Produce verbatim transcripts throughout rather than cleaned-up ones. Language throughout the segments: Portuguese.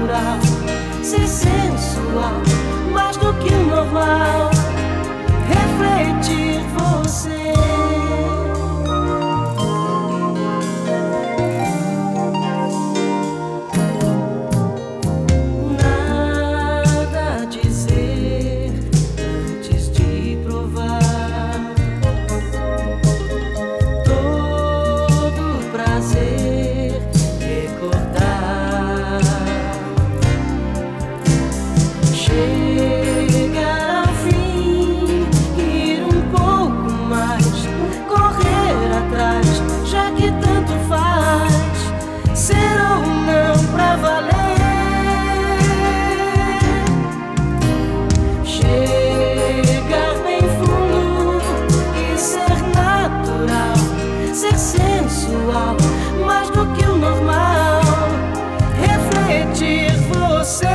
natural, ser sensual, mais do que o normal, refletir você. Nada a dizer antes de provar, todo prazer recordar, chegar ao fim, ir um pouco mais, correr atrás, já que tanto faz, ser ou não pra valer. Chegar bem fundo e ser natural, ser sensual, mais do que o normal, refletir você.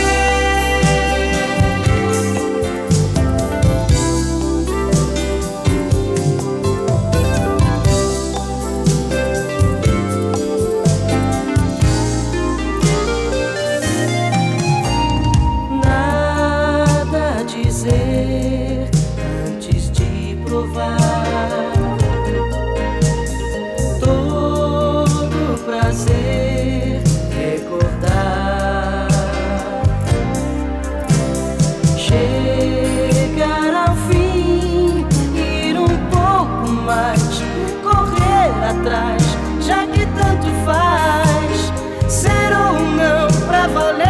Nada a dizer antes de provar, todo prazer recordar, chegar ao fim, ir um pouco mais, correr atrás, já que tanto faz, ser ou não pra valer.